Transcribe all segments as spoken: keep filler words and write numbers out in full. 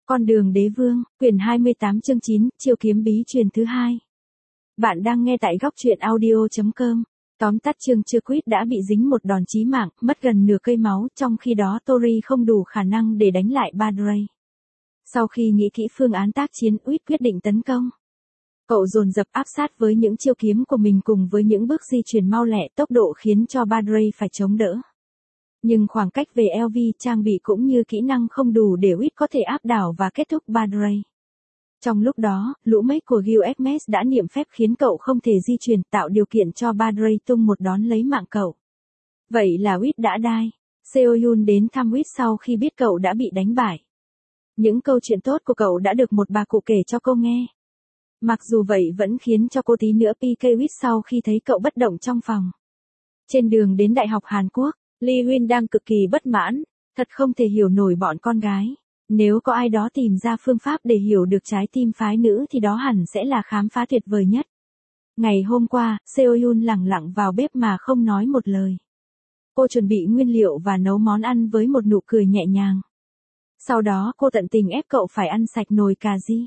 Con đường đế vương, quyển hai mươi tám chương chín, chiêu kiếm bí truyền thứ hai. Bạn đang nghe tại góc truyện audio chấm com. Tóm tắt chương chưa quýt đã bị dính một đòn chí mạng, mất gần nửa cây máu, trong khi đó Tori không đủ khả năng để đánh lại Badray. Sau khi nghĩ kỹ phương án tác chiến, Uýt quyết định tấn công. Cậu dồn dập áp sát với những chiêu kiếm của mình cùng với những bước di chuyển mau lẹ, tốc độ khiến cho Badray phải chống đỡ. Nhưng khoảng cách về lờ vê, trang bị cũng như kỹ năng không đủ để Uýt có thể áp đảo và kết thúc Badray. Trong lúc đó, lũ mech của Gilgamesh đã niệm phép khiến cậu không thể di chuyển, tạo điều kiện cho Badray tung một đón lấy mạng cậu. Vậy là Uýt đã die. Seoyun đến thăm Uýt sau khi biết cậu đã bị đánh bại. Những câu chuyện tốt của cậu đã được một bà cụ kể cho cô nghe. Mặc dù vậy vẫn khiến cho cô tí nữa pê ca Uýt sau khi thấy cậu bất động trong phòng. Trên đường đến Đại học Hàn Quốc, Lee Huynh đang cực kỳ bất mãn, thật không thể hiểu nổi bọn con gái. Nếu có ai đó tìm ra phương pháp để hiểu được trái tim phái nữ thì đó hẳn sẽ là khám phá tuyệt vời nhất. Ngày hôm qua, Seoyun lẳng lặng vào bếp mà không nói một lời. Cô chuẩn bị nguyên liệu và nấu món ăn với một nụ cười nhẹ nhàng. Sau đó cô tận tình ép cậu phải ăn sạch nồi cà ri.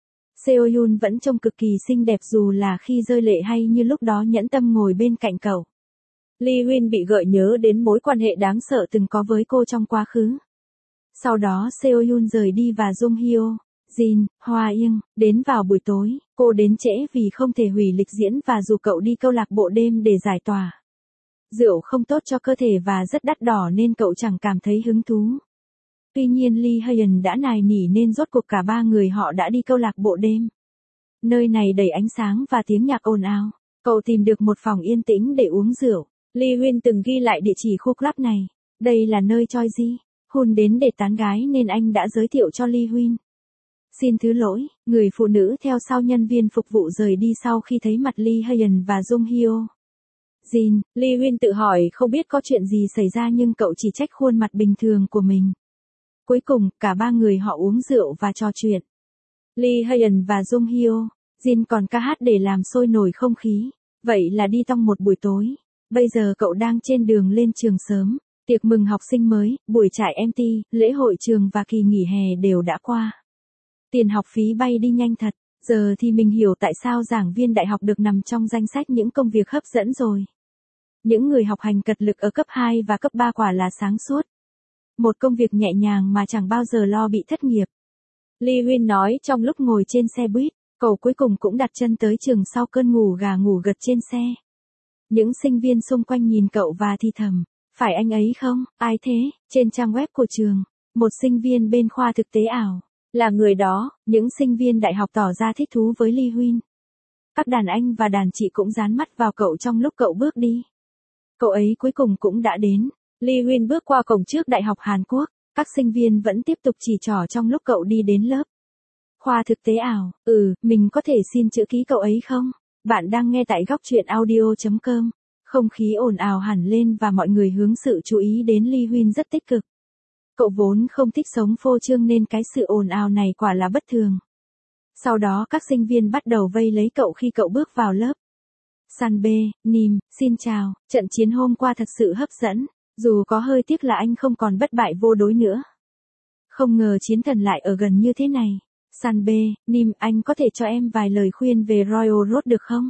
Seoyun vẫn trông cực kỳ xinh đẹp dù là khi rơi lệ hay như lúc đó nhẫn tâm ngồi bên cạnh cậu. Lee Huynh bị gợi nhớ đến mối quan hệ đáng sợ từng có với cô trong quá khứ. Sau đó Seoyun rời đi và Jung Hyo, Jin, Hoa Yên, đến vào buổi tối, cô đến trễ vì không thể hủy lịch diễn và rủ cậu đi câu lạc bộ đêm để giải tỏa. Rượu không tốt cho cơ thể và rất đắt đỏ nên cậu chẳng cảm thấy hứng thú. Tuy nhiên Lee Hyun đã nài nỉ nên rốt cuộc cả ba người họ đã đi câu lạc bộ đêm. Nơi này đầy ánh sáng và tiếng nhạc ồn ào. Cậu tìm được một phòng yên tĩnh để uống rượu. Lee Huynh từng ghi lại địa chỉ khu club này. Đây là nơi Choi Ji Hun đến để tán gái nên anh đã giới thiệu cho Lee Huynh. Xin thứ lỗi, người phụ nữ theo sau nhân viên phục vụ rời đi sau khi thấy mặt Lee Hyun và Jung Hyo. Jin, Lee Huynh tự hỏi không biết có chuyện gì xảy ra nhưng cậu chỉ trách khuôn mặt bình thường của mình. Cuối cùng, cả ba người họ uống rượu và trò chuyện. Lee Hyun và Jung Hyo, Jin còn ca hát để làm sôi nổi không khí. Vậy là đi tong một buổi tối. Bây giờ cậu đang trên đường lên trường sớm. Tiệc mừng học sinh mới, buổi trại em tê, lễ hội trường và kỳ nghỉ hè đều đã qua. Tiền học phí bay đi nhanh thật. Giờ thì mình hiểu tại sao giảng viên đại học được nằm trong danh sách những công việc hấp dẫn rồi. Những người học hành cật lực ở cấp hai và cấp ba quả là sáng suốt. Một công việc nhẹ nhàng mà chẳng bao giờ lo bị thất nghiệp. Lee Huynh nói trong lúc ngồi trên xe buýt, cậu cuối cùng cũng đặt chân tới trường sau cơn ngủ gà ngủ gật trên xe. Những sinh viên xung quanh nhìn cậu và thì thầm, phải anh ấy không, ai thế? Trên trang web của trường, một sinh viên bên khoa thực tế ảo, là người đó. Những sinh viên đại học tỏ ra thích thú với Lee Huynh. Các đàn anh và đàn chị cũng dán mắt vào cậu trong lúc cậu bước đi. Cậu ấy cuối cùng cũng đã đến. Lee Huynh bước qua cổng trước Đại học Hàn Quốc, các sinh viên vẫn tiếp tục chỉ trỏ trong lúc cậu đi đến lớp. Khoa thực tế ảo, ừ, mình có thể xin chữ ký cậu ấy không? Bạn đang nghe tại góc truyện audio chấm com. Không khí ồn ào hẳn lên và mọi người hướng sự chú ý đến Lee Huynh rất tích cực. Cậu vốn không thích sống phô trương nên cái sự ồn ào này quả là bất thường. Sau đó các sinh viên bắt đầu vây lấy cậu khi cậu bước vào lớp. Sanbe, Nim, xin chào, trận chiến hôm qua thật sự hấp dẫn. Dù có hơi tiếc là anh không còn bất bại vô đối nữa. Không ngờ chiến thần lại ở gần như thế này. Sanbe, Nim, anh có thể cho em vài lời khuyên về Royal Road được không?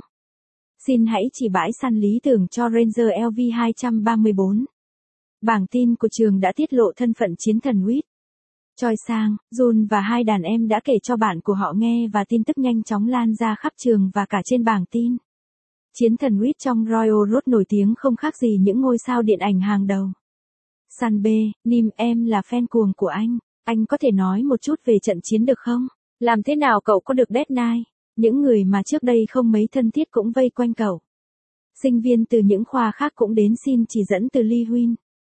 Xin hãy chỉ bãi săn lý tưởng cho Ranger lờ vê hai ba bốn. Bảng tin của trường đã tiết lộ thân phận chiến thần Uýt. Choi Sang, Jun và hai đàn em đã kể cho bạn của họ nghe và tin tức nhanh chóng lan ra khắp trường và cả trên bảng tin. Chiến thần Uýt trong Royal Road nổi tiếng không khác gì những ngôi sao điện ảnh hàng đầu. Sanbe, Nim, em là fan cuồng của anh. Anh có thể nói một chút về trận chiến được không? Làm thế nào cậu có được deadline? Những người mà trước đây không mấy thân thiết cũng vây quanh cậu. Sinh viên từ những khoa khác cũng đến xin chỉ dẫn từ Lee Huynh.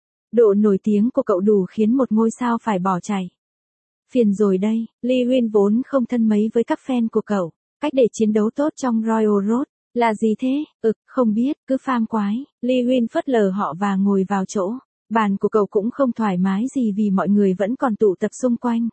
Độ nổi tiếng của cậu đủ khiến một ngôi sao phải bỏ chạy. Phiền rồi đây, Lee Huynh vốn không thân mấy với các fan của cậu. Cách để chiến đấu tốt trong Royal Road là gì thế? Ực, không biết, cứ pham quái. Lee Huynh phớt lờ họ và ngồi vào chỗ. Bàn của cậu cũng không thoải mái gì vì mọi người vẫn còn tụ tập xung quanh.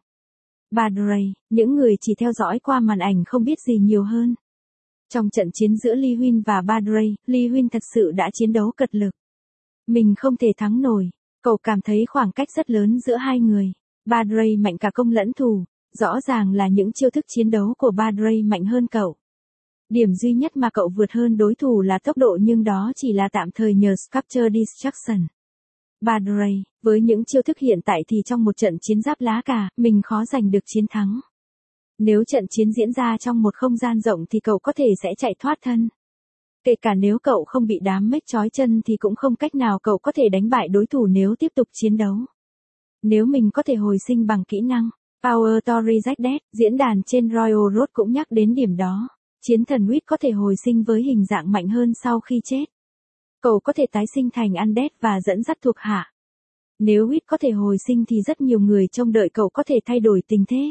Badray, những người chỉ theo dõi qua màn ảnh không biết gì nhiều hơn. Trong trận chiến giữa Lee Huynh và Badray, Lee Huynh thật sự đã chiến đấu cật lực. Mình không thể thắng nổi. Cậu cảm thấy khoảng cách rất lớn giữa hai người. Badray mạnh cả công lẫn thủ. Rõ ràng là những chiêu thức chiến đấu của Badray mạnh hơn cậu. Điểm duy nhất mà cậu vượt hơn đối thủ là tốc độ, nhưng đó chỉ là tạm thời nhờ Sculpture Distraction. Badray, với những chiêu thức hiện tại thì trong một trận chiến giáp lá cà, mình khó giành được chiến thắng. Nếu trận chiến diễn ra trong một không gian rộng thì cậu có thể sẽ chạy thoát thân. Kể cả nếu cậu không bị đám mech trói chân thì cũng không cách nào cậu có thể đánh bại đối thủ nếu tiếp tục chiến đấu. Nếu mình có thể hồi sinh bằng kỹ năng Power to Reject Death, diễn đàn trên Royal Road cũng nhắc đến điểm đó. Chiến thần Wit có thể hồi sinh với hình dạng mạnh hơn sau khi chết. Cậu có thể tái sinh thành Undead và dẫn dắt thuộc hạ. Nếu Wit có thể hồi sinh thì rất nhiều người trông đợi cậu có thể thay đổi tình thế.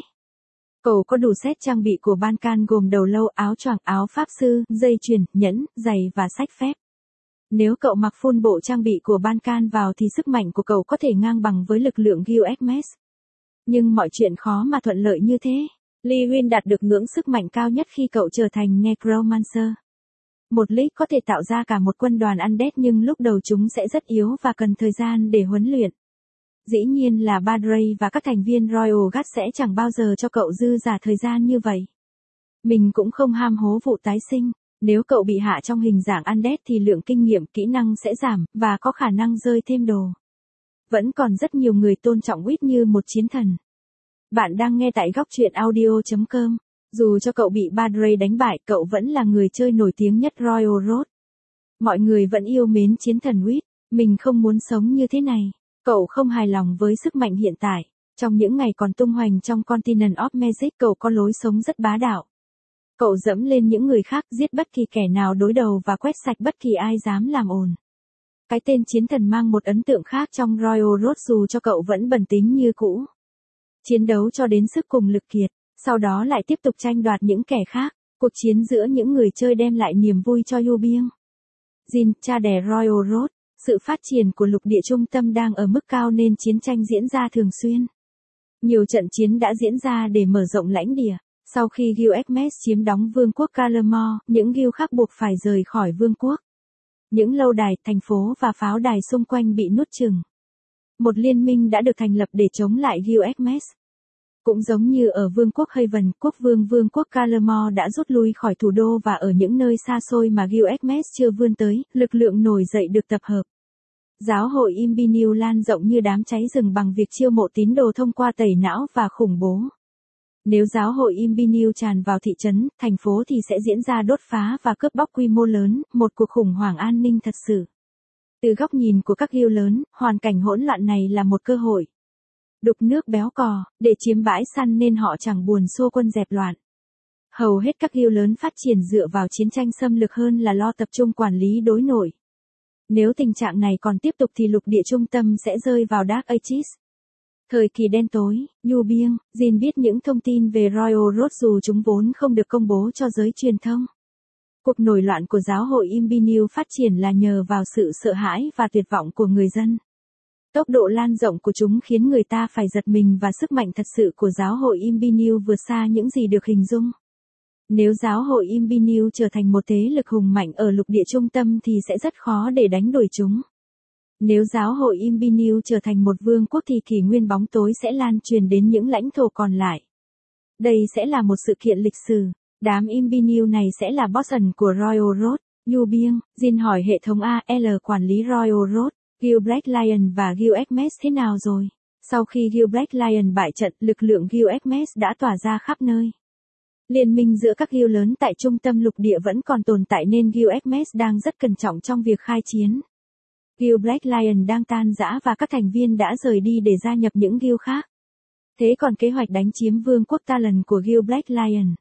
Cậu có đủ set trang bị của Bankan gồm đầu lâu, áo choàng, áo pháp sư, dây chuyền, nhẫn, giày và sách phép. Nếu cậu mặc full bộ trang bị của Bankan vào thì sức mạnh của cậu có thể ngang bằng với lực lượng Gilgamesh. Nhưng mọi chuyện khó mà thuận lợi như thế. Lee Win đạt được ngưỡng sức mạnh cao nhất khi cậu trở thành Necromancer. Một league có thể tạo ra cả một quân đoàn Undead, nhưng lúc đầu chúng sẽ rất yếu và cần thời gian để huấn luyện. Dĩ nhiên là Badray và các thành viên Royal Guard sẽ chẳng bao giờ cho cậu dư giả thời gian như vậy. Mình cũng không ham hố vụ tái sinh. Nếu cậu bị hạ trong hình dạng Undead thì lượng kinh nghiệm, kỹ năng sẽ giảm, và có khả năng rơi thêm đồ. Vẫn còn rất nhiều người tôn trọng Wit như một chiến thần. Bạn đang nghe tại góc truyện audio chấm com. Dù cho cậu bị Badray đánh bại, cậu vẫn là người chơi nổi tiếng nhất Royal Road. Mọi người vẫn yêu mến chiến thần Wit. Mình không muốn sống như thế này. Cậu không hài lòng với sức mạnh hiện tại. Trong những ngày còn tung hoành trong Continent of Magic, cậu có lối sống rất bá đạo. Cậu dẫm lên những người khác, giết bất kỳ kẻ nào đối đầu và quét sạch bất kỳ ai dám làm ồn. Cái tên chiến thần mang một ấn tượng khác trong Royal Road dù cho cậu vẫn bần tính như cũ. Chiến đấu cho đến sức cùng lực kiệt, sau đó lại tiếp tục tranh đoạt những kẻ khác. Cuộc chiến giữa những người chơi đem lại niềm vui cho Yu Bieng. Jin, cha đẻ Royal Road. Sự phát triển của lục địa trung tâm đang ở mức cao nên chiến tranh diễn ra thường xuyên. Nhiều trận chiến đã diễn ra để mở rộng lãnh địa. Sau khi Gilgamesh chiếm đóng vương quốc Kalamor, những Gil khác buộc phải rời khỏi vương quốc. Những lâu đài, thành phố và pháo đài xung quanh bị nuốt chửng. Một liên minh đã được thành lập để chống lại Gilgamesh. Cũng giống như ở vương quốc Haven, quốc vương vương quốc Kalamor đã rút lui khỏi thủ đô, và ở những nơi xa xôi mà Gilgamesh chưa vươn tới, lực lượng nổi dậy được tập hợp. Giáo hội Imbiniu lan rộng như đám cháy rừng bằng việc chiêu mộ tín đồ thông qua tẩy não và khủng bố. Nếu giáo hội Imbiniu tràn vào thị trấn, thành phố thì sẽ diễn ra đốt phá và cướp bóc quy mô lớn, một cuộc khủng hoảng an ninh thật sự. Từ góc nhìn của các Gil lớn, hoàn cảnh hỗn loạn này là một cơ hội. Đục nước béo cò, để chiếm bãi săn nên họ chẳng buồn xô quân dẹp loạn. Hầu hết các Gil lớn phát triển dựa vào chiến tranh xâm lược hơn là lo tập trung quản lý đối nội. Nếu tình trạng này còn tiếp tục thì lục địa trung tâm sẽ rơi vào Dark Ages. Thời kỳ đen tối, Yu Bieng, Jin biết những thông tin về Royal Road dù chúng vốn không được công bố cho giới truyền thông. Cuộc nổi loạn của giáo hội Imbiniu phát triển là nhờ vào sự sợ hãi và tuyệt vọng của người dân. Tốc độ lan rộng của chúng khiến người ta phải giật mình, và sức mạnh thật sự của giáo hội Imbiniu vượt xa những gì được hình dung. Nếu giáo hội Imbiniu trở thành một thế lực hùng mạnh ở lục địa trung tâm thì sẽ rất khó để đánh đuổi chúng. Nếu giáo hội Imbiniu trở thành một vương quốc thì kỷ nguyên bóng tối sẽ lan truyền đến những lãnh thổ còn lại. Đây sẽ là một sự kiện lịch sử. Đám Imbiniu này sẽ là boss ẩn của Royal Road. Yu Bieng, Jin hỏi hệ thống a lờ quản lý Royal Road, Gil Black Lion và Gilgamesh thế nào rồi? Sau khi Gil Black Lion bại trận, lực lượng Gilgamesh đã tỏa ra khắp nơi. Liên minh giữa các Gil lớn tại trung tâm lục địa vẫn còn tồn tại nên Gilgamesh đang rất cẩn trọng trong việc khai chiến. Gil Black Lion đang tan rã và các thành viên đã rời đi để gia nhập những Gil khác. Thế còn kế hoạch đánh chiếm vương quốc Talon của Gil Black Lion?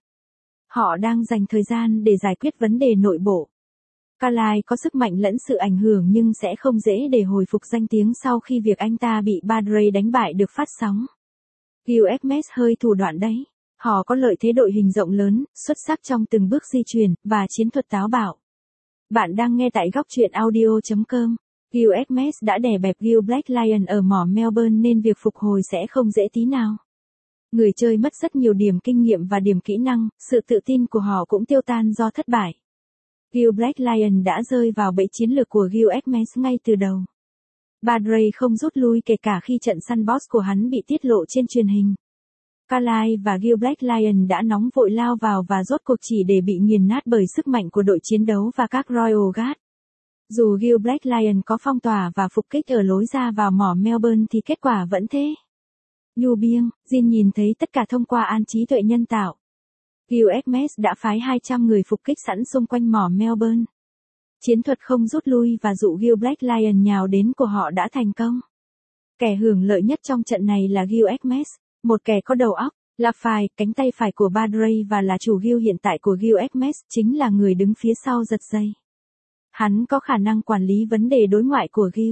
Họ đang dành thời gian để giải quyết vấn đề nội bộ. Kalai có sức mạnh lẫn sự ảnh hưởng nhưng sẽ không dễ để hồi phục danh tiếng sau khi việc anh ta bị Badray đánh bại được phát sóng. Gilgamesh hơi thủ đoạn đấy. Họ có lợi thế đội hình rộng lớn, xuất sắc trong từng bước di chuyển, và chiến thuật táo bạo. Bạn đang nghe tại góc truyện audio chấm com. Gilgamesh đã đè bẹp Gil Black Lion ở mỏ Melbourne nên việc phục hồi sẽ không dễ tí nào. Người chơi mất rất nhiều điểm kinh nghiệm và điểm kỹ năng, sự tự tin của họ cũng tiêu tan do thất bại. Gil Black Lion đã rơi vào bẫy chiến lược của Gilgamesh ngay từ đầu. Badray không rút lui kể cả khi trận săn boss của hắn bị tiết lộ trên truyền hình. Carlisle và Gil Black Lion đã nóng vội lao vào và rốt cuộc chỉ để bị nghiền nát bởi sức mạnh của đội chiến đấu và các Royal Guard. Dù Gil Black Lion có phong tỏa và phục kích ở lối ra vào mỏ Melbourne thì kết quả vẫn thế. Nhu Biang, Jin nhìn thấy tất cả thông qua an trí tuệ nhân tạo. Gil Ekmes đã phái hai trăm người phục kích sẵn xung quanh mỏ Melbourne. Chiến thuật không rút lui và dụ Gil Black Lion nhào đến của họ đã thành công. Kẻ hưởng lợi nhất trong trận này là Gil Ekmes, một kẻ có đầu óc, là phải, cánh tay phải của Badray và là chủ Gil hiện tại của Gil Ekmes, chính là người đứng phía sau giật dây. Hắn có khả năng quản lý vấn đề đối ngoại của Gil.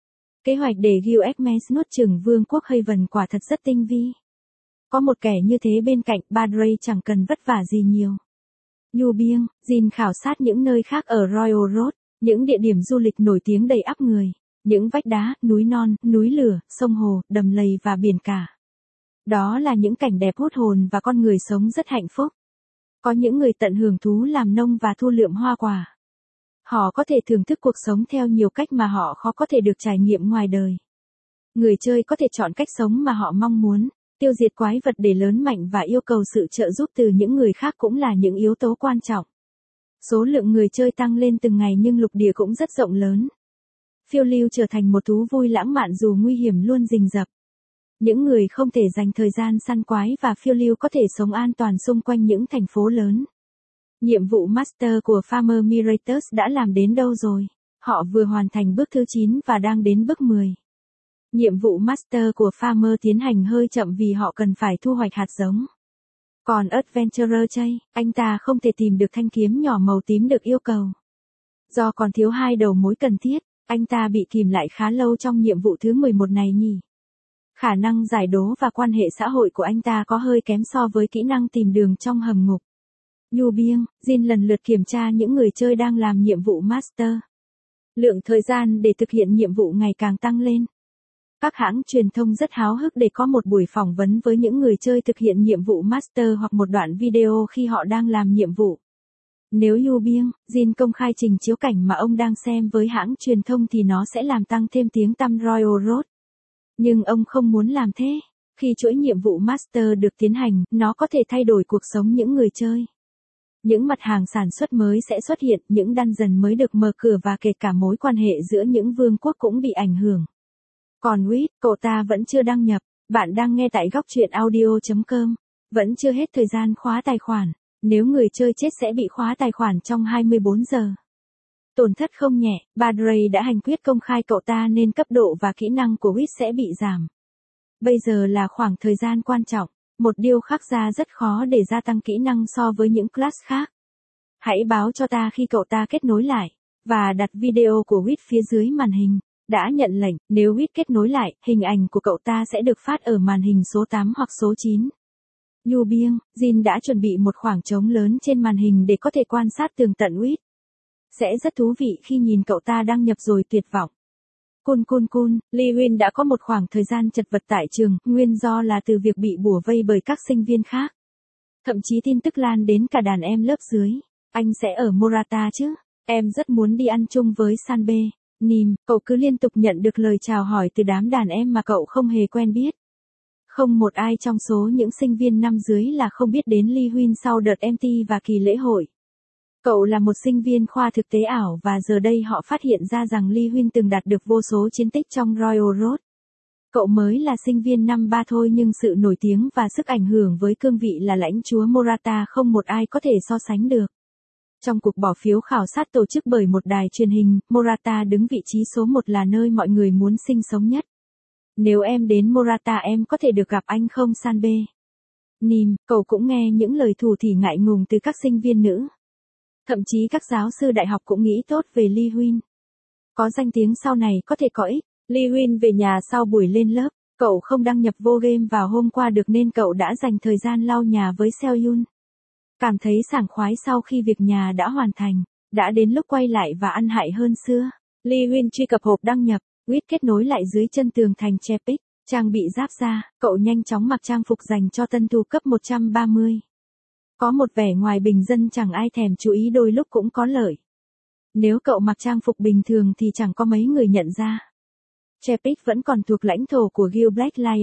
Kế hoạch để Gil Ekmes nuốt chửng vương quốc Haven quả thật rất tinh vi. Có một kẻ như thế bên cạnh, Badray chẳng cần vất vả gì nhiều. Nhu Biang, Jin khảo sát những nơi khác ở Royal Road, những địa điểm du lịch nổi tiếng đầy ắp người, những vách đá, núi non, núi lửa, sông hồ, đầm lầy và biển cả. Đó là những cảnh đẹp hút hồn và con người sống rất hạnh phúc. Có những người tận hưởng thú làm nông và thu lượm hoa quả. Họ có thể thưởng thức cuộc sống theo nhiều cách mà họ khó có thể được trải nghiệm ngoài đời. Người chơi có thể chọn cách sống mà họ mong muốn, tiêu diệt quái vật để lớn mạnh và yêu cầu sự trợ giúp từ những người khác cũng là những yếu tố quan trọng. Số lượng người chơi tăng lên từng ngày nhưng lục địa cũng rất rộng lớn. Phiêu lưu trở thành một thú vui lãng mạn dù nguy hiểm luôn rình rập. Những người không thể dành thời gian săn quái và phiêu lưu có thể sống an toàn xung quanh những thành phố lớn. Nhiệm vụ Master của Farmer Mirators đã làm đến đâu rồi? Họ vừa hoàn thành bước thứ chín và đang đến bước mười. Nhiệm vụ Master của Farmer tiến hành hơi chậm vì họ cần phải thu hoạch hạt giống. Còn Adventurer Chay, anh ta không thể tìm được thanh kiếm nhỏ màu tím được yêu cầu. Do còn thiếu hai đầu mối cần thiết, anh ta bị kìm lại khá lâu trong nhiệm vụ thứ mười một này nhỉ. Khả năng giải đố và quan hệ xã hội của anh ta có hơi kém so với kỹ năng tìm đường trong hầm ngục. Nhu Biang, Jin lần lượt kiểm tra những người chơi đang làm nhiệm vụ Master. Lượng thời gian để thực hiện nhiệm vụ ngày càng tăng lên. Các hãng truyền thông rất háo hức để có một buổi phỏng vấn với những người chơi thực hiện nhiệm vụ Master hoặc một đoạn video khi họ đang làm nhiệm vụ. Nếu Nhu Biang, Jin công khai trình chiếu cảnh mà ông đang xem với hãng truyền thông thì nó sẽ làm tăng thêm tiếng tăm Royal Road. Nhưng ông không muốn làm thế. Khi chuỗi nhiệm vụ Master được tiến hành, nó có thể thay đổi cuộc sống những người chơi. Những mặt hàng sản xuất mới sẽ xuất hiện, những dungeon mới được mở cửa và kể cả mối quan hệ giữa những vương quốc cũng bị ảnh hưởng. Còn Wit, cậu ta vẫn chưa đăng nhập. Bạn đang nghe tại góc truyện audio chấm com. Vẫn chưa hết thời gian khóa tài khoản. Nếu người chơi chết sẽ bị khóa tài khoản trong hai mươi bốn giờ. Tổn thất không nhẹ, Badray đã hành quyết công khai cậu ta nên cấp độ và kỹ năng của Wit sẽ bị giảm. Bây giờ là khoảng thời gian quan trọng. Một điều khác ra rất khó để gia tăng kỹ năng so với những class khác. Hãy báo cho ta khi cậu ta kết nối lại, và đặt video của Wit phía dưới màn hình. Đã nhận lệnh, nếu Wit kết nối lại, hình ảnh của cậu ta sẽ được phát ở màn hình số tám hoặc số chín. Nhu Biang, Jin đã chuẩn bị một khoảng trống lớn trên màn hình để có thể quan sát tường tận Wit. Sẽ rất thú vị khi nhìn cậu ta đăng nhập rồi tuyệt vọng. Cun cun cun, Li Huyên đã có một khoảng thời gian chật vật tại trường, nguyên do là từ việc bị bủa vây bởi các sinh viên khác. Thậm chí tin tức lan đến cả đàn em lớp dưới. Anh sẽ ở Morata chứ? Em rất muốn đi ăn chung với Sanbe. Nim, cậu cứ liên tục nhận được lời chào hỏi từ đám đàn em mà cậu không hề quen biết. Không một ai trong số những sinh viên năm dưới là không biết đến Li Huyên sau đợt em tê và kỳ lễ hội. Cậu là một sinh viên khoa thực tế ảo và giờ đây họ phát hiện ra rằng Li Huyên từng đạt được vô số chiến tích trong Royal Road. Cậu mới là sinh viên năm ba thôi nhưng sự nổi tiếng và sức ảnh hưởng với cương vị là lãnh chúa Morata không một ai có thể so sánh được. Trong cuộc bỏ phiếu khảo sát tổ chức bởi một đài truyền hình, Morata đứng vị trí số một là nơi mọi người muốn sinh sống nhất. Nếu em đến Morata em có thể được gặp anh không Sanbe? Nim, cậu cũng nghe những lời thủ thỉ ngại ngùng từ các sinh viên nữ. Thậm chí các giáo sư đại học cũng nghĩ tốt về Li Huyên. Có danh tiếng sau này có thể có ích. Li Huyên về nhà sau buổi lên lớp, cậu không đăng nhập vô game vào hôm qua được nên cậu đã dành thời gian lau nhà với Seoyun. Cảm thấy sảng khoái sau khi việc nhà đã hoàn thành, đã đến lúc quay lại và ăn hại hơn xưa. Li Huyên truy cập hộp đăng nhập, Wit kết nối lại dưới chân tường thành Chepik, trang bị giáp da, cậu nhanh chóng mặc trang phục dành cho tân thủ cấp một trăm ba mươi. Có một vẻ ngoài bình dân chẳng ai thèm chú ý đôi lúc cũng có lợi. Nếu cậu mặc trang phục bình thường thì chẳng có mấy người nhận ra. Chepik vẫn còn thuộc lãnh thổ của Gil Black Lion.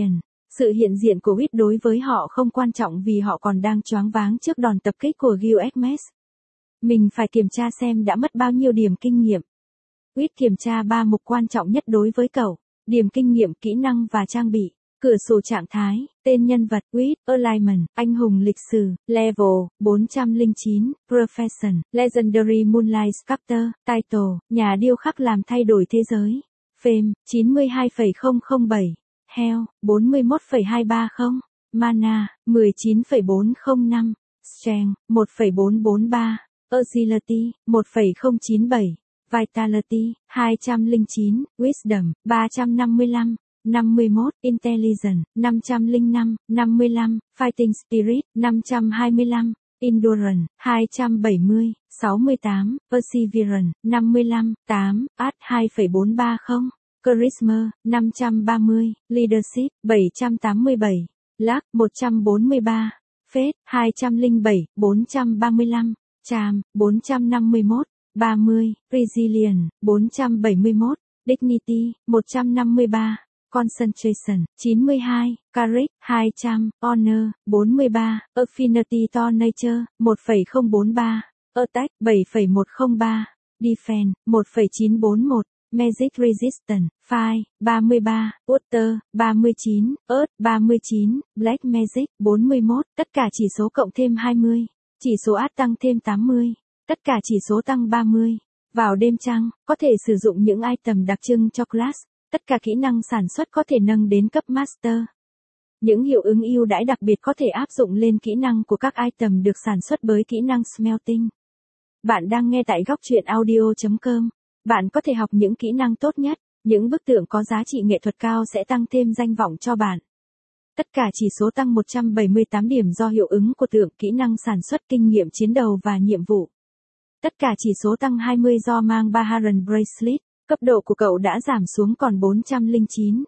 Sự hiện diện của Wit đối với họ không quan trọng vì họ còn đang choáng váng trước đòn tập kích của Gilgamesh. Mình phải kiểm tra xem đã mất bao nhiêu điểm kinh nghiệm. Wit kiểm tra ba mục quan trọng nhất đối với cậu: điểm kinh nghiệm, kỹ năng và trang bị. Cửa sổ trạng thái, tên nhân vật, Wit, Alignment, anh hùng lịch sử, Level, bốn trăm lẻ chín, Profession, Legendary Moonlight Sculptor, Title, nhà điêu khắc làm thay đổi thế giới. Fame, chín mươi hai phẩy không không bảy. Health, bốn mươi mốt phẩy hai ba không. Mana, mười chín phẩy bốn không năm. Strength, một phẩy bốn bốn ba. Agility, một phẩy không chín bảy. Vitality, hai trăm lẻ chín. Wisdom, ba trăm năm mươi lăm. năm mươi mốt, Intelligence, năm trăm lẻ năm, năm mươi lăm, Fighting Spirit, năm trăm hai mươi lăm, Endurance, hai trăm bảy mươi, sáu mươi tám, Perseverance, năm mươi lăm, tám, Art hai phẩy bốn ba không, Charisma, năm trăm ba mươi, Leadership, bảy trăm tám mươi bảy, Luck, một trăm bốn mươi ba, Faith, hai trăm lẻ bảy, bốn trăm ba mươi lăm, Charm, bốn trăm năm mươi mốt, ba mươi, Resilience, bốn trăm bảy mươi mốt, Dignity, một trăm năm mươi ba. Concentration, chín mươi hai, Courage, hai trăm, Honor, bốn mươi ba, Affinity to Nature, một phẩy không bốn ba, Attack, bảy phẩy một không ba, Defense, một phẩy chín bốn một, Magic Resistance, Fire, ba mươi ba, Water, ba mươi chín, Earth, ba mươi chín, Black Magic, bốn mươi mốt, tất cả chỉ số cộng thêm hai mươi, chỉ số Art tăng thêm tám mươi, tất cả chỉ số tăng ba mươi. Vào đêm trăng, có thể sử dụng những item đặc trưng cho class. Tất cả kỹ năng sản xuất có thể nâng đến cấp Master. Những hiệu ứng ưu đãi đặc biệt có thể áp dụng lên kỹ năng của các item được sản xuất bởi kỹ năng Smelting. Bạn đang nghe tại góc truyện audio chấm com. Bạn có thể học những kỹ năng tốt nhất, những bức tượng có giá trị nghệ thuật cao sẽ tăng thêm danh vọng cho bạn. Tất cả chỉ số tăng một trăm bảy mươi tám điểm do hiệu ứng của tượng, kỹ năng sản xuất, kinh nghiệm chiến đấu và nhiệm vụ. Tất cả chỉ số tăng hai mươi do mang Baharan Bracelet. Cấp độ của cậu đã giảm xuống còn bốn trăm lẻ chín.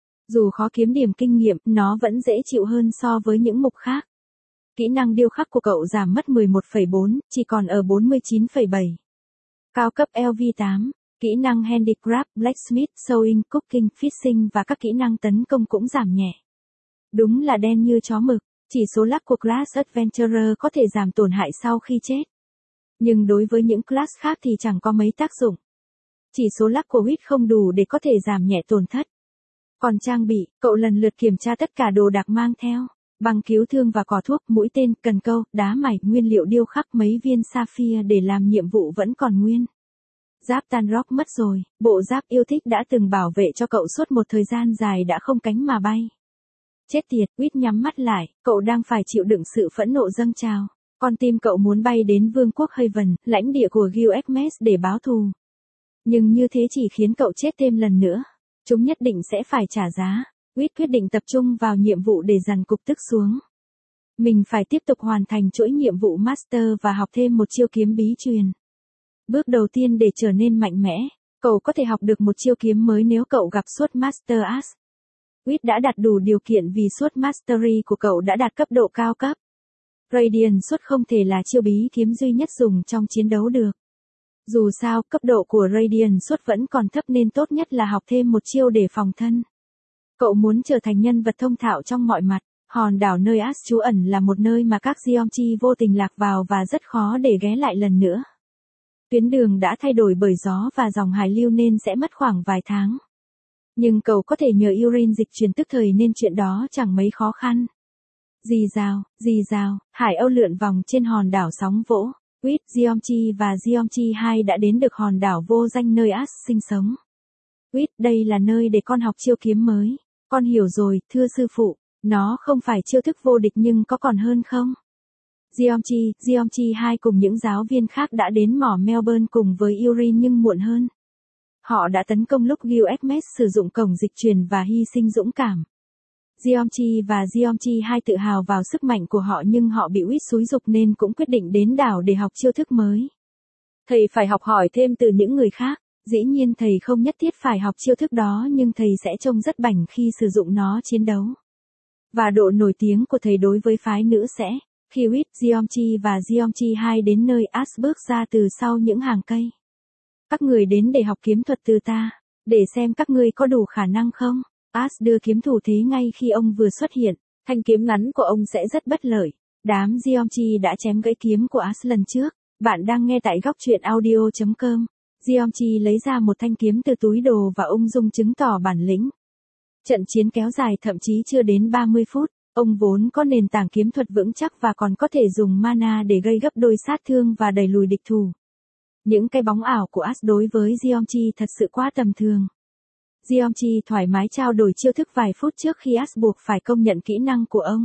Dù khó kiếm điểm kinh nghiệm, nó vẫn dễ chịu hơn so với những mục khác. Kỹ năng điêu khắc của cậu giảm mất mười một phẩy bốn, chỉ còn ở bốn mươi chín phẩy bảy. Cao cấp L V tám, kỹ năng Handicraft, Blacksmith, Sewing, Cooking, Fishing và các kỹ năng tấn công cũng giảm nhẹ. Đúng là đen như chó mực, chỉ số luck của class Adventurer có thể giảm tổn hại sau khi chết. Nhưng đối với những class khác thì chẳng có mấy tác dụng. Chỉ số luck của Wit không đủ để có thể giảm nhẹ tổn thất. Còn trang bị, cậu lần lượt kiểm tra tất cả đồ đạc mang theo. Bằng cứu thương và cỏ thuốc, mũi tên, cần câu, đá mài, nguyên liệu điêu khắc, mấy viên sapphire để làm nhiệm vụ vẫn còn nguyên. Giáp Tanrock mất rồi, bộ giáp yêu thích đã từng bảo vệ cho cậu suốt một thời gian dài đã không cánh mà bay. Chết tiệt, Wit nhắm mắt lại, cậu đang phải chịu đựng sự phẫn nộ dâng trào. Con tim cậu muốn bay đến vương quốc Haven, lãnh địa của Gilgamesh để báo thù. Nhưng như thế chỉ khiến cậu chết thêm lần nữa. Chúng nhất định sẽ phải trả giá. Wit quyết định tập trung vào nhiệm vụ để dằn cục tức xuống. Mình phải tiếp tục hoàn thành chuỗi nhiệm vụ Master và học thêm một chiêu kiếm bí truyền. Bước đầu tiên để trở nên mạnh mẽ, cậu có thể học được một chiêu kiếm mới nếu cậu gặp Sword Master Axe. Wit đã đạt đủ điều kiện vì Sword Mastery của cậu đã đạt cấp độ cao cấp. Radiant Sword không thể là chiêu bí kiếm duy nhất dùng trong chiến đấu được. Dù sao, cấp độ của Radiant Sword vẫn còn thấp nên tốt nhất là học thêm một chiêu để phòng thân. Cậu muốn trở thành nhân vật thông thạo trong mọi mặt. Hòn đảo nơi Axe trú ẩn là một nơi mà các Geomchi vô tình lạc vào và rất khó để ghé lại lần nữa. Tuyến đường đã thay đổi bởi gió và dòng hải lưu nên sẽ mất khoảng vài tháng. Nhưng cậu có thể nhờ Urin dịch chuyển tức thời nên chuyện đó chẳng mấy khó khăn. Rì rào, rì rào, hải âu lượn vòng trên hòn đảo sóng vỗ. Wit, Geomchi và Geomchi hai đã đến được hòn đảo vô danh nơi Axe sinh sống. Wit, đây là nơi để con học chiêu kiếm mới. Con hiểu rồi, thưa sư phụ. Nó không phải chiêu thức vô địch nhưng có còn hơn không? Geomchi, Geomchi hai cùng những giáo viên khác đã đến mỏ Melbourne cùng với Urin nhưng muộn hơn. Họ đã tấn công lúc Gilgamesh sử dụng cổng dịch truyền và hy sinh dũng cảm. Geomchi và Geomchi hai tự hào vào sức mạnh của họ nhưng họ bị Wit xúi giục nên cũng quyết định đến đảo để học chiêu thức mới. Thầy phải học hỏi thêm từ những người khác. Dĩ nhiên thầy không nhất thiết phải học chiêu thức đó nhưng thầy sẽ trông rất bảnh khi sử dụng nó chiến đấu. Và độ nổi tiếng của thầy đối với phái nữ sẽ, khi Wit, Geomchi và Geomchi hai đến nơi Axe bước ra từ sau những hàng cây. Các người đến để học kiếm thuật từ ta, để xem các ngươi có đủ khả năng không. As đưa kiếm thủ thế ngay khi ông vừa xuất hiện, thanh kiếm ngắn của ông sẽ rất bất lợi. Đám Jeongchi đã chém gãy kiếm của As lần trước. Bạn đang nghe tại góc truyện audio chấm com. Jeongchi lấy ra một thanh kiếm từ túi đồ và ung dung chứng tỏ bản lĩnh. Trận chiến kéo dài thậm chí chưa đến ba mươi phút. Ông vốn có nền tảng kiếm thuật vững chắc và còn có thể dùng mana để gây gấp đôi sát thương và đẩy lùi địch thủ. Những cái bóng ảo của As đối với Jeongchi thật sự quá tầm thường. Jeongchi thoải mái trao đổi chiêu thức vài phút trước khi As buộc phải công nhận kỹ năng của ông.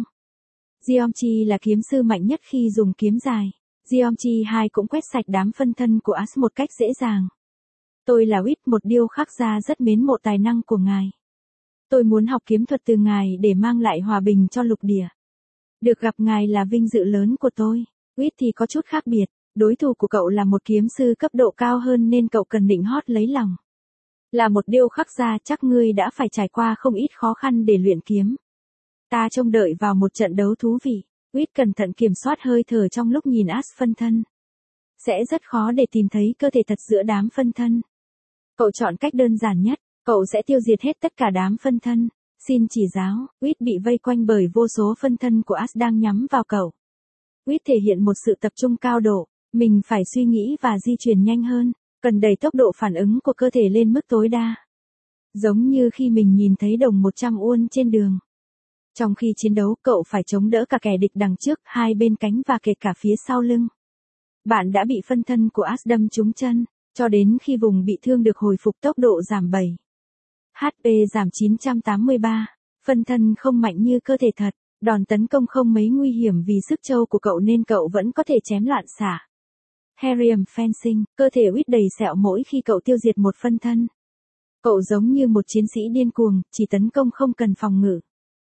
Jeongchi là kiếm sư mạnh nhất khi dùng kiếm dài. Jeongchi hai cũng quét sạch đám phân thân của As một cách dễ dàng. Tôi là Wit, một điêu khắc gia rất mến mộ tài năng của ngài. Tôi muốn học kiếm thuật từ ngài để mang lại hòa bình cho lục địa. Được gặp ngài là vinh dự lớn của tôi. Wit thì có chút khác biệt. Đối thủ của cậu là một kiếm sư cấp độ cao hơn nên cậu cần nịnh hót lấy lòng. Là một điêu khắc gia chắc ngươi đã phải trải qua không ít khó khăn để luyện kiếm. Ta trông đợi vào một trận đấu thú vị. Wit cẩn thận kiểm soát hơi thở trong lúc nhìn As phân thân. Sẽ rất khó để tìm thấy cơ thể thật giữa đám phân thân. Cậu chọn cách đơn giản nhất, cậu sẽ tiêu diệt hết tất cả đám phân thân. Xin chỉ giáo, Wit bị vây quanh bởi vô số phân thân của As đang nhắm vào cậu. Wit thể hiện một sự tập trung cao độ, mình phải suy nghĩ và di chuyển nhanh hơn, cần đẩy tốc độ phản ứng của cơ thể lên mức tối đa. Giống như khi mình nhìn thấy đồng một trăm won trên đường. Trong khi chiến đấu, cậu phải chống đỡ cả kẻ địch đằng trước, hai bên cánh và kể cả phía sau lưng. Bạn đã bị phân thân của As đâm trúng chân, cho đến khi vùng bị thương được hồi phục tốc độ giảm bảy. hát pê giảm chín trăm tám mươi ba. Phân thân không mạnh như cơ thể thật, đòn tấn công không mấy nguy hiểm vì sức trâu của cậu nên cậu vẫn có thể chém loạn xạ. Harrium Fencing, cơ thể Wit đầy sẹo mỗi khi cậu tiêu diệt một phân thân. Cậu giống như một chiến sĩ điên cuồng, chỉ tấn công không cần phòng ngự.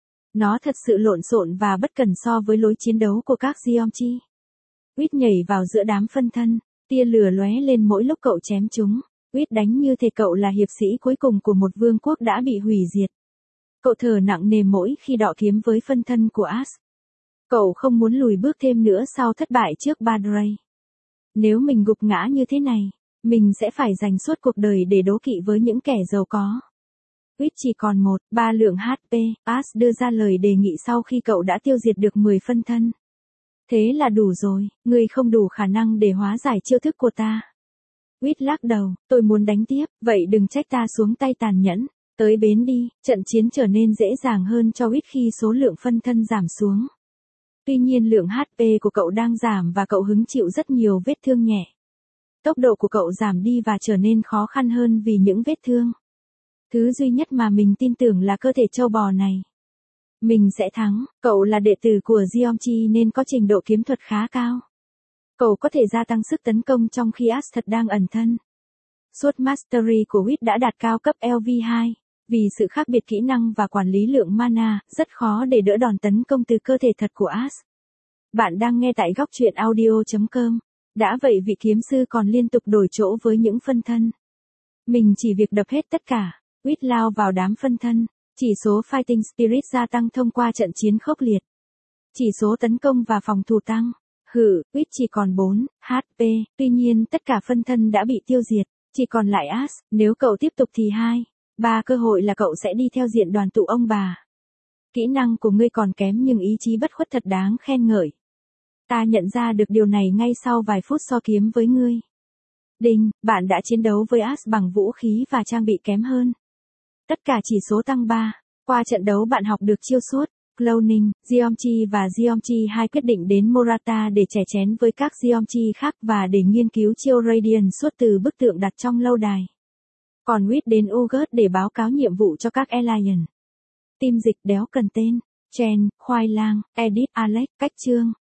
Nó thật sự lộn xộn và bất cần so với lối chiến đấu của các Jeongchi. Wit nhảy vào giữa đám phân thân, tia lửa lóe lên mỗi lúc cậu chém chúng. Wit đánh như thể cậu là hiệp sĩ cuối cùng của một vương quốc đã bị hủy diệt. Cậu thở nặng nề mỗi khi đọ kiếm với phân thân của As. Cậu không muốn lùi bước thêm nữa sau thất bại trước Badray. Nếu mình gục ngã như thế này, mình sẽ phải dành suốt cuộc đời để đố kỵ với những kẻ giàu có. Wit chỉ còn một, ba lượng hát pê, As đưa ra lời đề nghị sau khi cậu đã tiêu diệt được mười phân thân. Thế là đủ rồi, ngươi không đủ khả năng để hóa giải chiêu thức của ta. Wit lắc đầu, tôi muốn đánh tiếp, vậy đừng trách ta xuống tay tàn nhẫn. Tới bến đi, trận chiến trở nên dễ dàng hơn cho Wit khi số lượng phân thân giảm xuống. Tuy nhiên lượng hát pê của cậu đang giảm và cậu hứng chịu rất nhiều vết thương nhẹ. Tốc độ của cậu giảm đi và trở nên khó khăn hơn vì những vết thương. Thứ duy nhất mà mình tin tưởng là cơ thể trâu bò này. Mình sẽ thắng, cậu là đệ tử của Jeongchi nên có trình độ kiếm thuật khá cao. Cậu có thể gia tăng sức tấn công trong khi As thật đang ẩn thân. Suốt Mastery của Wit đã đạt cao cấp L V hai. Vì sự khác biệt kỹ năng và quản lý lượng mana, rất khó để đỡ đòn tấn công từ cơ thể thật của As. Bạn đang nghe tại góc truyện audio chấm com. Đã vậy vị kiếm sư còn liên tục đổi chỗ với những phân thân. Mình chỉ việc đập hết tất cả. Wit lao vào đám phân thân. Chỉ số Fighting Spirit gia tăng thông qua trận chiến khốc liệt. Chỉ số tấn công và phòng thủ tăng. Hử, Wit chỉ còn bốn hát pê, tuy nhiên tất cả phân thân đã bị tiêu diệt. Chỉ còn lại As, nếu cậu tiếp tục thì hai. Ba cơ hội là cậu sẽ đi theo diện đoàn tụ ông bà. Kỹ năng của ngươi còn kém nhưng ý chí bất khuất thật đáng khen ngợi. Ta nhận ra được điều này ngay sau vài phút so kiếm với ngươi. Đinh, bạn đã chiến đấu với As bằng vũ khí và trang bị kém hơn. Tất cả chỉ số tăng ba. Qua trận đấu bạn học được chiêu suốt, cloning, Jeongchi và Jeongchi hai quyết định đến Morata để chè chén với các Jeongchi khác và để nghiên cứu chiêu Radiant suốt từ bức tượng đặt trong lâu đài. Còn Wit đến Ugat để báo cáo nhiệm vụ cho các Alliance. Team dịch đéo cần tên. Chen, Khoai Lang, Edit Alex, cách chương.